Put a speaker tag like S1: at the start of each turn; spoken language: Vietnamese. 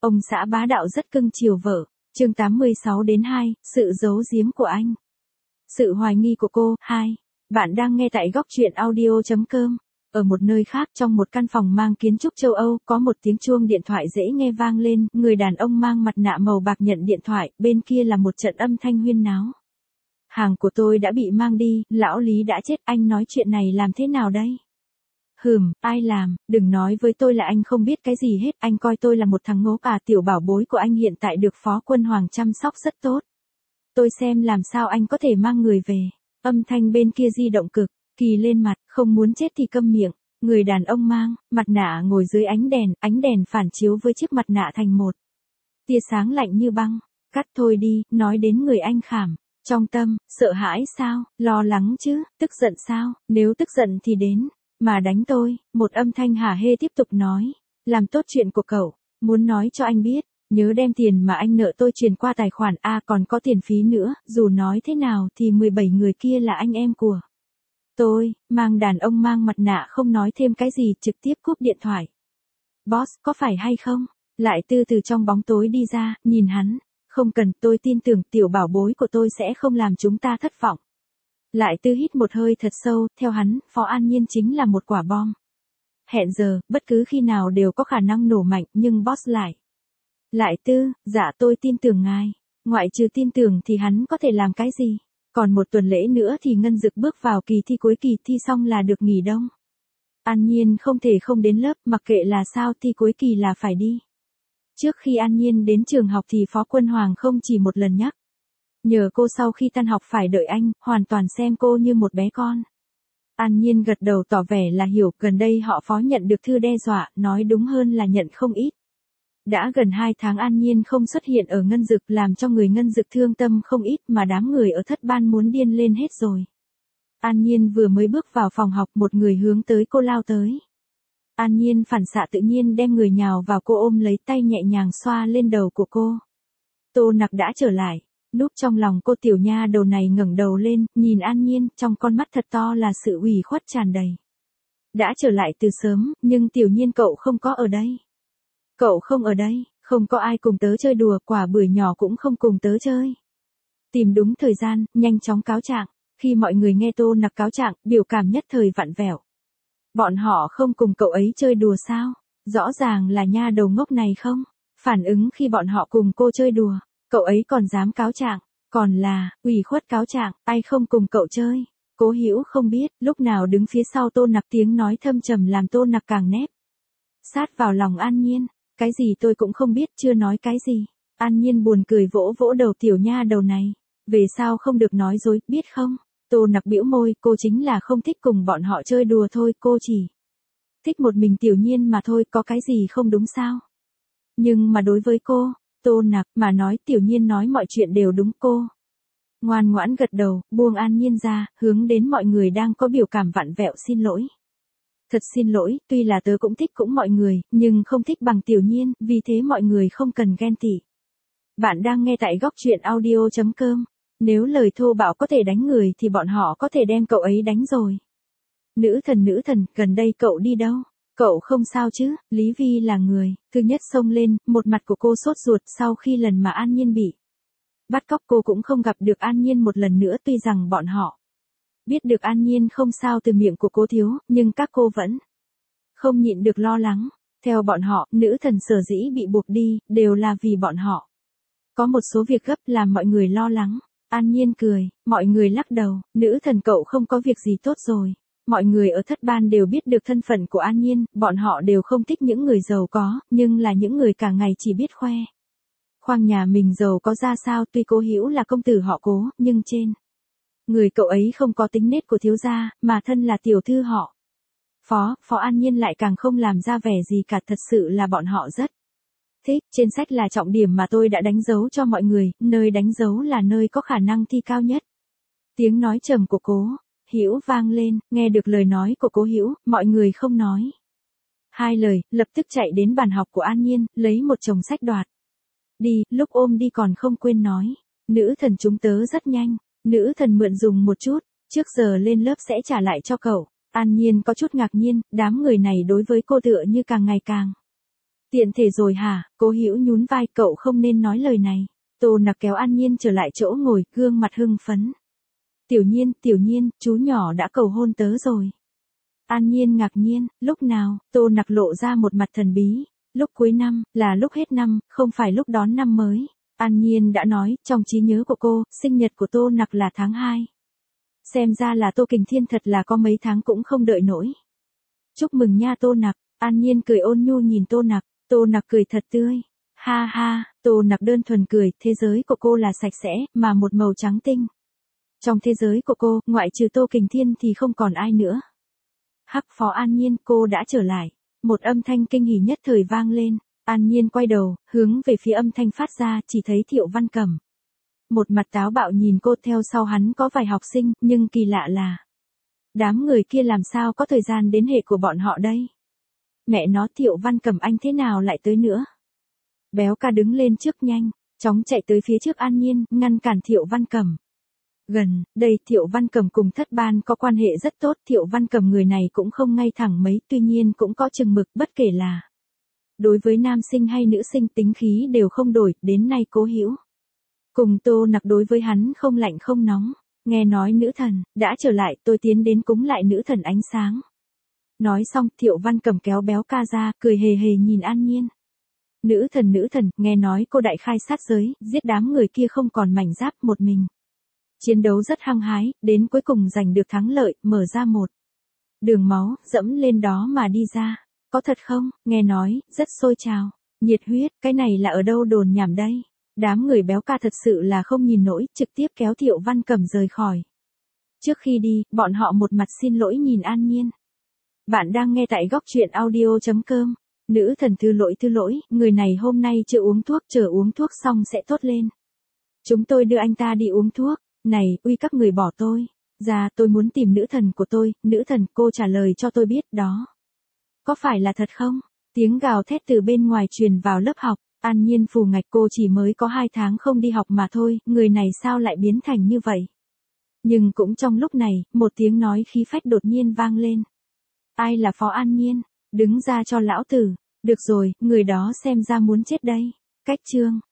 S1: Ông xã bá đạo rất cưng chiều vợ. Chương 86-2, sự giấu giếm của anh. Sự hoài nghi của cô. 2. Bạn đang nghe tại góc truyện audio.com. Ở một nơi khác trong một căn phòng mang kiến trúc châu Âu, có một tiếng chuông điện thoại dễ nghe vang lên, người đàn ông mang mặt nạ màu bạc nhận điện thoại, bên kia là một trận âm thanh huyên náo. Hàng của tôi đã bị mang đi, lão Lý đã chết, anh nói chuyện này làm thế nào đây? Ai làm, đừng nói với tôi là anh không biết cái gì hết, anh coi tôi là một thằng ngố à, tiểu bảo bối của anh hiện tại được Phó Quân Hoàng chăm sóc rất tốt. Tôi xem làm sao anh có thể mang người về. Âm thanh bên kia di động cực kỳ lên mặt, không muốn chết thì câm miệng. Người đàn ông mang mặt nạ ngồi dưới ánh đèn phản chiếu với chiếc mặt nạ thành một tia sáng lạnh như băng. Cắt thôi đi, nói đến người anh khảm. Trong tâm, sợ hãi sao, lo lắng chứ, tức giận sao, nếu tức giận thì đến mà đánh tôi. Một âm thanh hả hê tiếp tục nói, làm tốt chuyện của cậu, muốn nói cho anh biết, nhớ đem tiền mà anh nợ tôi truyền qua tài khoản A, còn có tiền phí nữa, dù nói thế nào thì 17 người kia là anh em của tôi. Đàn ông mang mặt nạ không nói thêm cái gì, trực tiếp cúp điện thoại. Boss, có phải hay không? Lại Tư từ trong bóng tối đi ra, nhìn hắn. Không cần, tôi tin tưởng tiểu bảo bối của tôi sẽ không làm chúng ta thất vọng. Lại Tư hít một hơi thật sâu, theo hắn, Phó An Nhiên chính là một quả bom. Hẹn giờ, bất cứ khi nào đều có khả năng nổ mạnh, nhưng boss lại. Lại Tư, dạ tôi tin tưởng ngài. Ngoại trừ tin tưởng thì hắn có thể làm cái gì? Còn một tuần lễ nữa thì Ngân Dực bước vào kỳ thi cuối, kỳ thi xong là được nghỉ đông. An Nhiên không thể không đến lớp, mặc kệ là sao thi cuối kỳ là phải đi. Trước khi An Nhiên đến trường học thì Phó Quân Hoàng không chỉ một lần nhắc. Nhờ cô sau khi tan học phải đợi anh, hoàn toàn xem cô như một bé con. An Nhiên gật đầu tỏ vẻ là hiểu, gần đây họ Phó nhận được thư đe dọa, nói đúng hơn là nhận không ít. Đã gần 2 tháng An Nhiên không xuất hiện ở Ngân Dực, làm cho người Ngân Dực thương tâm không ít, mà đám người ở thất ban muốn điên lên hết rồi. An Nhiên vừa mới bước vào phòng học, một người hướng tới cô lao tới. An Nhiên phản xạ tự nhiên đem người nhào vào cô, ôm lấy tay nhẹ nhàng xoa lên đầu của cô. Tô Nặc đã trở lại, núp trong lòng cô. Tiểu nha đầu này ngẩng đầu lên, nhìn An Nhiên, trong con mắt thật to là sự ủy khuất tràn đầy. Đã trở lại từ sớm, nhưng Tiểu Nhiên cậu không có ở đây. Cậu không ở đây, không có ai cùng tớ chơi đùa, quả bưởi nhỏ cũng không cùng tớ chơi. Tìm đúng thời gian, nhanh chóng cáo trạng. Khi mọi người nghe Tô Nặc cáo trạng, biểu cảm nhất thời vặn vẹo. Bọn họ không cùng cậu ấy chơi đùa sao? Rõ ràng là nha đầu ngốc này không? Phản ứng khi bọn họ cùng cô chơi đùa, cậu ấy còn dám cáo trạng, còn là ủy khuất cáo trạng, ai không cùng cậu chơi. Cố Hữu không biết, lúc nào đứng phía sau Tô Nặc, tiếng nói thâm trầm làm Tô Nặc càng nép sát vào lòng An Nhiên. Cái gì tôi cũng không biết, chưa nói cái gì. An Nhiên buồn cười vỗ vỗ đầu tiểu nha đầu này. Về sao không được nói dối, biết không? Tô Nặc bĩu môi, cô chính là không thích cùng bọn họ chơi đùa thôi, cô chỉ thích một mình Tiểu Nhiên mà thôi, có cái gì không đúng sao? Nhưng mà đối với cô, Tô Nặc mà nói, Tiểu Nhiên nói mọi chuyện đều đúng. Cô ngoan ngoãn gật đầu, buông An Nhiên ra, hướng đến mọi người đang có biểu cảm vặn vẹo, xin lỗi. Thật xin lỗi, tuy là tớ cũng thích mọi người, nhưng không thích bằng Tiểu Nhiên, vì thế mọi người không cần ghen tị. Bạn đang nghe tại góc truyện audio.com. Nếu lời thô bạo có thể đánh người thì bọn họ có thể đem cậu ấy đánh rồi. Nữ thần, gần đây cậu đi đâu? Cậu không sao chứ? Lý Vi là người thứ nhất xông lên, một mặt của cô sốt ruột. Sau khi lần mà An Nhiên bị bắt cóc, cô cũng không gặp được An Nhiên một lần nữa. Tuy rằng bọn họ biết được An Nhiên không sao từ miệng của Cố Thiếu, nhưng các cô vẫn không nhịn được lo lắng. Theo bọn họ, nữ thần sở dĩ bị buộc đi, đều là vì bọn họ có một số việc gấp làm mọi người lo lắng. An Nhiên cười, mọi người lắc đầu, nữ thần cậu không có việc gì, tốt rồi. Mọi người ở thất ban đều biết được thân phận của An Nhiên, bọn họ đều không thích những người giàu có, nhưng là những người cả ngày chỉ biết khoe khoang nhà mình giàu có ra sao. Tuy Cố Hữu là công tử họ Cố, nhưng trên người cậu ấy không có tính nết của thiếu gia, mà thân là tiểu thư họ Phó An Nhiên lại càng không làm ra vẻ gì cả, thật sự là bọn họ rất thích. Trên sách là trọng điểm mà tôi đã đánh dấu cho mọi người, nơi đánh dấu là nơi có khả năng thi cao nhất. Tiếng nói trầm của Cố Hữu vang lên, nghe được lời nói của Cố Hữu, mọi người không nói hai lời, lập tức chạy đến bàn học của An Nhiên, lấy một chồng sách đoạt đi, lúc ôm đi còn không quên nói, nữ thần chúng tớ rất nhanh, nữ thần mượn dùng một chút, trước giờ lên lớp sẽ trả lại cho cậu. An Nhiên có chút ngạc nhiên, đám người này đối với cô tựa như càng ngày càng Tiện thể rồi hả? Cố Hữu nhún vai, cậu không nên nói lời này. Tô Nặc kéo An Nhiên trở lại chỗ ngồi, gương mặt hưng phấn. Tiểu Nhiên, chú nhỏ đã cầu hôn tớ rồi. An Nhiên ngạc nhiên, lúc nào? Tô Nặc lộ ra một mặt thần bí. Lúc cuối năm, là lúc hết năm, không phải lúc đón năm mới. An Nhiên đã nói, trong trí nhớ của cô, sinh nhật của Tô Nặc là tháng 2. Xem ra là Tô Kình Thiên thật là có mấy tháng cũng không đợi nổi. Chúc mừng nha Tô Nặc. An Nhiên cười ôn nhu nhìn Tô Nặc. Tô Nặc cười thật tươi. Ha ha, Tô Nặc đơn thuần cười, thế giới của cô là sạch sẽ, mà một màu trắng tinh. Trong thế giới của cô, ngoại trừ Tô Kình Thiên thì không còn ai nữa. Hắc Phó An Nhiên, cô đã trở lại. Một âm thanh kinh hỉ nhất thời vang lên. An Nhiên quay đầu, hướng về phía âm thanh phát ra, chỉ thấy Thiệu Văn Cẩm. Một mặt táo bạo nhìn cô, theo sau hắn có vài học sinh, nhưng kỳ lạ là đám người kia làm sao có thời gian đến hệ của bọn họ đây? Mẹ nó, Thiệu Văn Cẩm anh thế nào lại tới nữa? Béo ca đứng lên trước nhanh, chóng chạy tới phía trước An Nhiên, ngăn cản Thiệu Văn Cẩm. Gần đây Thiệu Văn Cẩm cùng thất ban có quan hệ rất tốt, Thiệu Văn Cẩm người này cũng không ngay thẳng mấy, tuy nhiên cũng có chừng mực, bất kể là đối với nam sinh hay nữ sinh tính khí đều không đổi, đến nay Cố Hữu cùng Tô Nặc đối với hắn không lạnh không nóng. Nghe nói nữ thần đã trở lại, tôi tiến đến cúng lại nữ thần ánh sáng. Nói xong, Thiệu Văn Cẩm kéo béo ca ra, cười hề hề nhìn An Nhiên. Nữ thần, nghe nói cô đại khai sát giới, giết đám người kia không còn mảnh giáp, một mình chiến đấu rất hăng hái, đến cuối cùng giành được thắng lợi, mở ra một đường máu, dẫm lên đó mà đi ra. Có thật không? Nghe nói rất sôi trào, nhiệt huyết, cái này là ở đâu đồn nhảm đây? Đám người béo ca thật sự là không nhìn nổi, trực tiếp kéo Thiệu Văn Cẩm rời khỏi. Trước khi đi, bọn họ một mặt xin lỗi nhìn An Nhiên. Bạn đang nghe tại góc truyện audio.com. Nữ thần thứ lỗi, người này hôm nay chưa uống thuốc, chờ uống thuốc xong sẽ tốt lên. Chúng tôi đưa anh ta đi uống thuốc. Này, uy các người bỏ tôi ra, tôi muốn tìm nữ thần của tôi. Nữ thần, cô trả lời cho tôi biết đó. Có phải là thật không? Tiếng gào thét từ bên ngoài truyền vào lớp học. An Nhiên phù ngạch, cô chỉ mới có 2 tháng không đi học mà thôi, người này sao lại biến thành như vậy? Nhưng cũng trong lúc này, một tiếng nói khí phách đột nhiên vang lên. Ai là Phó An Nhiên? Đứng ra cho lão tử. Được rồi, người đó xem ra muốn chết đây. Cách chương